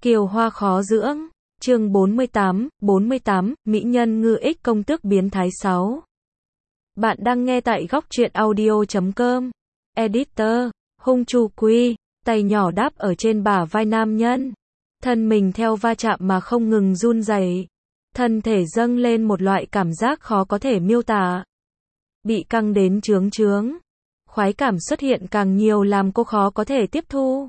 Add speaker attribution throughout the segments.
Speaker 1: Kiều hoa khó dưỡng. Chương 48, Mỹ nhân ngư ích công tước biến thái 6. Bạn đang nghe tại góc truyện audio.com. Editor, Hung Chu Quy, tay nhỏ đáp ở trên bả vai nam nhân. Thân mình theo va chạm mà không ngừng run rẩy. Thân thể dâng lên một loại cảm giác khó có thể miêu tả. Bị căng đến chướng chướng. Khoái cảm xuất hiện càng nhiều làm cô khó có thể tiếp thu.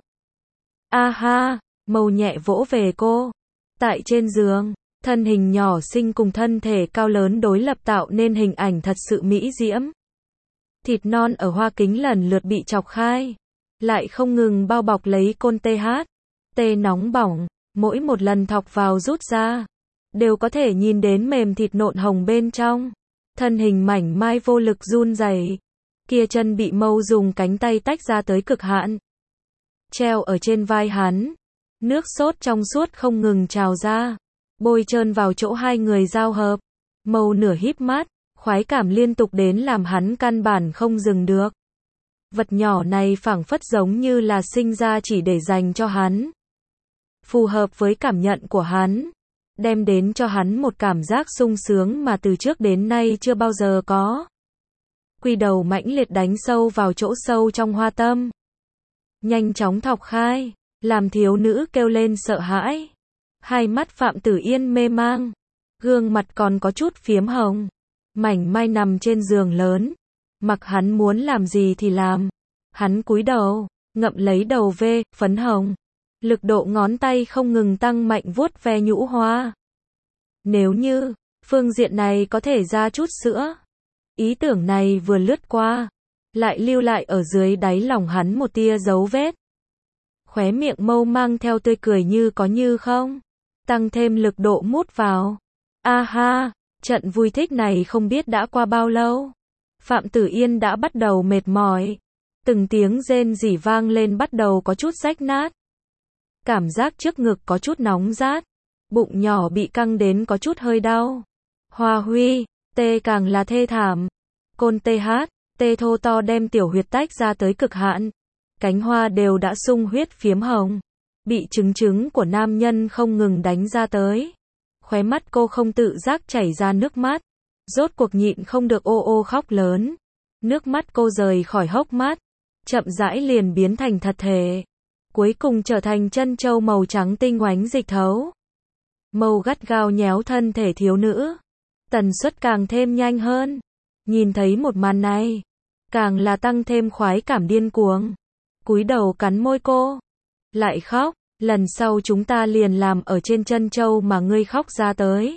Speaker 1: A ha, Mâu nhẹ vỗ về cô. Tại trên giường, thân hình nhỏ xinh cùng thân thể cao lớn đối lập tạo nên hình ảnh thật sự mỹ diễm. Thịt non ở hoa kính lần lượt bị chọc khai, lại không ngừng bao bọc lấy côn tê nóng bỏng, mỗi một lần thọc vào rút ra, đều có thể nhìn đến mềm thịt nộn hồng bên trong. Thân hình mảnh mai vô lực run rẩy, kia chân bị Mâu dùng cánh tay tách ra tới cực hạn. Treo ở trên vai hắn, nước sốt trong suốt không ngừng trào ra, bôi trơn vào chỗ hai người giao hợp. Mâu nửa híp mắt, khoái cảm liên tục đến làm hắn căn bản không dừng được. Vật nhỏ này phảng phất giống như là sinh ra chỉ để dành cho hắn. Phù hợp với cảm nhận của hắn, đem đến cho hắn một cảm giác sung sướng mà từ trước đến nay chưa bao giờ có. Quy đầu mãnh liệt đánh sâu vào chỗ sâu trong hoa tâm. Nhanh chóng thọc khai, làm thiếu nữ kêu lên sợ hãi. Hai mắt Phạm Tử Yên mê mang, gương mặt còn có chút phiếm hồng. Mảnh mai nằm trên giường lớn, mặc hắn muốn làm gì thì làm. Hắn cúi đầu, ngậm lấy đầu phấn hồng. Lực độ ngón tay không ngừng tăng mạnh vuốt ve nhũ hoa. Nếu như phương diện này có thể ra chút sữa. Ý tưởng này vừa lướt qua, lại lưu lại ở dưới đáy lòng hắn một tia dấu vết. Khóe miệng Mâu mang theo tươi cười như có như không, tăng thêm lực độ mút vào. A ha, trận vui thích này không biết đã qua bao lâu. Phạm Tử Yên đã bắt đầu mệt mỏi, từng tiếng rên rỉ vang lên bắt đầu có chút rách nát. Cảm giác trước ngực có chút nóng rát, bụng nhỏ bị căng đến có chút hơi đau. Hoa huy, tê càng là thê thảm. Côn tê thô to đem tiểu huyệt tách ra tới cực hạn. Cánh hoa đều đã sung huyết phiếm hồng, bị trứng của nam nhân không ngừng đánh ra tới. Khóe mắt cô không tự giác chảy ra nước mắt, rốt cuộc nhịn không được ô khóc lớn. Nước mắt cô rời khỏi hốc mắt, chậm rãi liền biến thành thật thể, cuối cùng trở thành chân châu màu trắng tinh oánh dịch thấu. Mâu gắt gao nhéo thân thể thiếu nữ, tần suất càng thêm nhanh hơn. Nhìn thấy một màn này, càng là tăng thêm khoái cảm điên cuồng. Cúi đầu cắn môi cô, lại khóc, lần sau chúng ta liền làm ở trên chân châu mà ngươi khóc ra tới.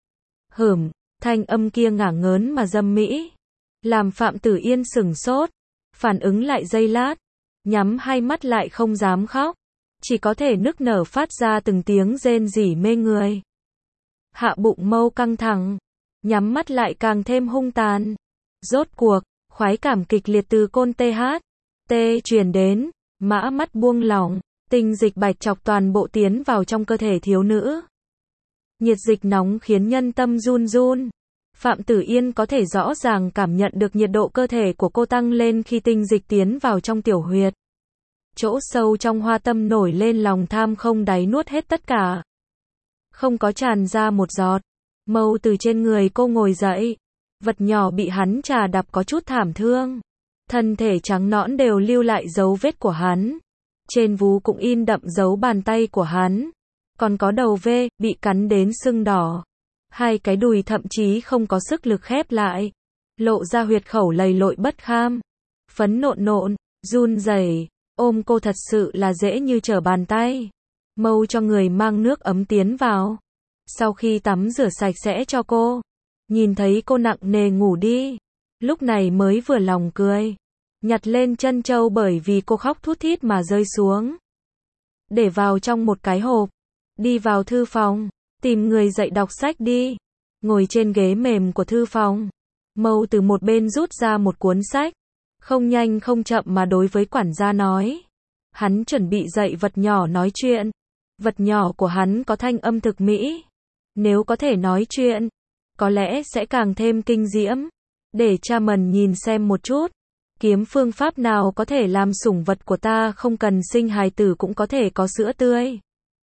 Speaker 1: Thanh âm kia ngả ngớn mà dâm mỹ, làm Phạm Tử Yên sửng sốt, phản ứng lại giây lát, nhắm hai mắt lại không dám khóc, chỉ có thể nức nở phát ra từng tiếng rên rỉ mê người. Hạ bụng Mâu căng thẳng, nhắm mắt lại càng thêm hung tàn. Rốt cuộc, khoái cảm kịch liệt từ côn truyền đến, mã mắt buông lỏng, tinh dịch bạch chọc toàn bộ tiến vào trong cơ thể thiếu nữ. Nhiệt dịch nóng khiến nhân tâm run run. Phạm Tử Yên có thể rõ ràng cảm nhận được nhiệt độ cơ thể của cô tăng lên khi tinh dịch tiến vào trong tiểu huyệt. Chỗ sâu trong hoa tâm nổi lên lòng tham không đáy nuốt hết tất cả. Không có tràn ra một giọt. Mâu từ trên người cô ngồi dậy. Vật nhỏ bị hắn trà đạp có chút thảm thương. Thân thể trắng nõn đều lưu lại dấu vết của hắn. Trên vú cũng in đậm dấu bàn tay của hắn. Còn có đầu bị cắn đến sưng đỏ. Hai cái đùi thậm chí không có sức lực khép lại. Lộ ra huyệt khẩu lầy lội bất kham. Phấn nộn, run rẩy. Ôm cô thật sự là dễ như trở bàn tay. Mâu cho người mang nước ấm tiến vào. Sau khi tắm rửa sạch sẽ cho cô, nhìn thấy cô nặng nề ngủ đi, lúc này mới vừa lòng cười, nhặt lên chân châu bởi vì cô khóc thút thít mà rơi xuống, để vào trong một cái hộp, đi vào thư phòng, tìm người dạy đọc sách đi. Ngồi trên ghế mềm của thư phòng, Mâu từ một bên rút ra một cuốn sách, không nhanh không chậm mà đối với quản gia nói. Hắn chuẩn bị dạy vật nhỏ nói chuyện. Vật nhỏ của hắn có thanh âm thực mỹ. Nếu có thể nói chuyện, có lẽ sẽ càng thêm kinh diễm. Để cha mần nhìn xem một chút. Kiếm phương pháp nào có thể làm sủng vật của ta không cần sinh hài tử cũng có thể có sữa tươi.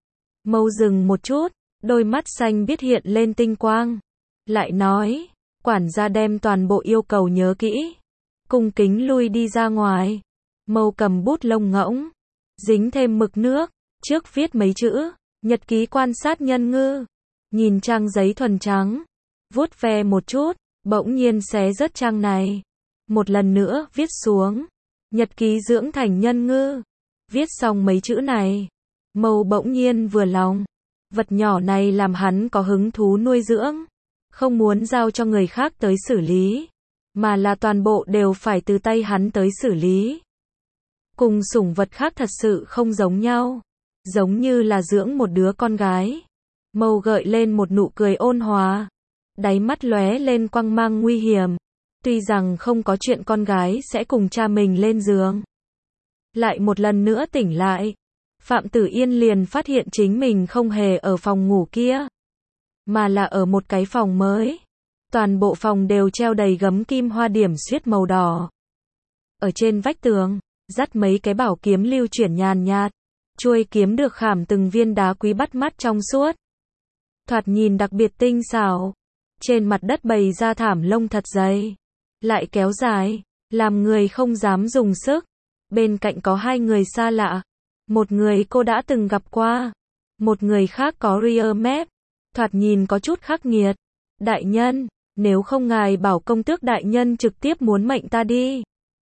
Speaker 1: Mâu dừng một chút, đôi mắt xanh biếc hiện lên tinh quang. Lại nói, quản gia đem toàn bộ yêu cầu nhớ kỹ. Cung kính lui đi ra ngoài. Mâu cầm bút lông ngỗng, dính thêm mực nước, trước viết mấy chữ, nhật ký quan sát nhân ngư. Nhìn trang giấy thuần trắng, vuốt ve một chút, bỗng nhiên xé rớt trang này. Một lần nữa viết xuống, nhật ký dưỡng thành nhân ngư. Viết xong mấy chữ này, Mâu bỗng nhiên vừa lòng. Vật nhỏ này làm hắn có hứng thú nuôi dưỡng. Không muốn giao cho người khác tới xử lý, mà là toàn bộ đều phải từ tay hắn tới xử lý. Cùng sủng vật khác thật sự không giống nhau. Giống như là dưỡng một đứa con gái. Mâu gợi lên một nụ cười ôn hòa. Đáy mắt lóe lên quang mang nguy hiểm. Tuy rằng không có chuyện con gái sẽ cùng cha mình lên giường. Lại một lần nữa tỉnh lại. Phạm Tử Yên liền phát hiện chính mình không hề ở phòng ngủ kia, mà là ở một cái phòng mới. Toàn bộ phòng đều treo đầy gấm kim hoa điểm xuyết màu đỏ. Ở trên vách tường, dắt mấy cái bảo kiếm lưu chuyển nhàn nhạt. Chuôi kiếm được khảm từng viên đá quý bắt mắt trong suốt. Thoạt nhìn đặc biệt tinh xảo. Trên mặt đất bày ra thảm lông thật dày, lại kéo dài, làm người không dám dùng sức. Bên cạnh có hai người xa lạ. Một người cô đã từng gặp qua, một người khác có ria mép, thoạt nhìn có chút khắc nghiệt. Đại nhân, nếu không ngài bảo công tước đại nhân trực tiếp muốn mệnh ta đi.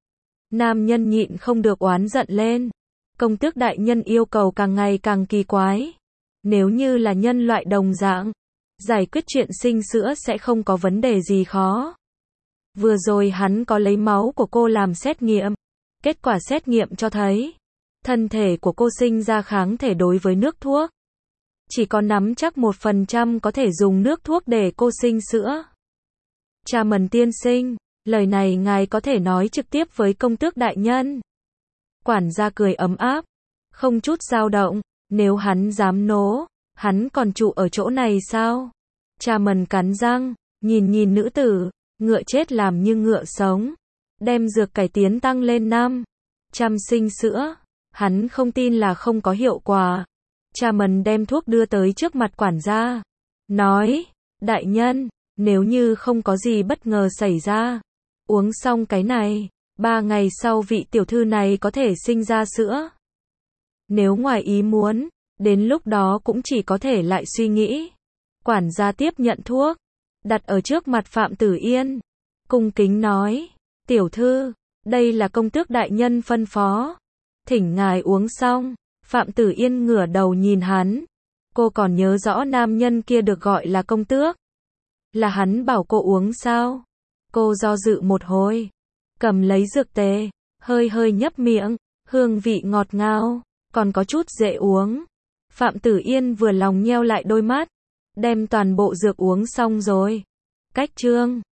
Speaker 1: Nam nhân nhịn không được oán giận lên. Công tước đại nhân yêu cầu càng ngày càng kỳ quái. Nếu như là nhân loại đồng dạng, giải quyết chuyện sinh sữa sẽ không có vấn đề gì khó. Vừa rồi hắn có lấy máu của cô làm xét nghiệm. Kết quả xét nghiệm cho thấy, thân thể của cô sinh ra kháng thể đối với nước thuốc. Chỉ có nắm chắc 1% có thể dùng nước thuốc để cô sinh sữa. Cha Mần tiên sinh, lời này ngài có thể nói trực tiếp với công tước đại nhân. Quản gia cười ấm áp, không chút dao động. Nếu hắn dám nố, hắn còn trụ ở chỗ này sao? Cha Mần cắn răng, nhìn nữ tử, ngựa chết làm như ngựa sống. Đem dược cải tiến tăng lên 500 sinh sữa. Hắn không tin là không có hiệu quả. Cha Mần đem thuốc đưa tới trước mặt quản gia. Nói, đại nhân, nếu như không có gì bất ngờ xảy ra, uống xong cái này, 3 ngày sau vị tiểu thư này có thể sinh ra sữa. Nếu ngoài ý muốn, đến lúc đó cũng chỉ có thể lại suy nghĩ. Quản gia tiếp nhận thuốc, đặt ở trước mặt Phạm Tử Yên. Cung kính nói, tiểu thư, đây là công tước đại nhân phân phó. Thỉnh ngài uống xong. Phạm Tử Yên ngửa đầu nhìn hắn. Cô còn nhớ rõ nam nhân kia được gọi là công tước. Là hắn bảo cô uống sao? Cô do dự một hồi, cầm lấy dược tề, hơi nhấp miệng, hương vị ngọt ngào, còn có chút dễ uống. Phạm Tử Yên vừa lòng nheo lại đôi mắt, đem toàn bộ dược uống xong rồi. Cách chương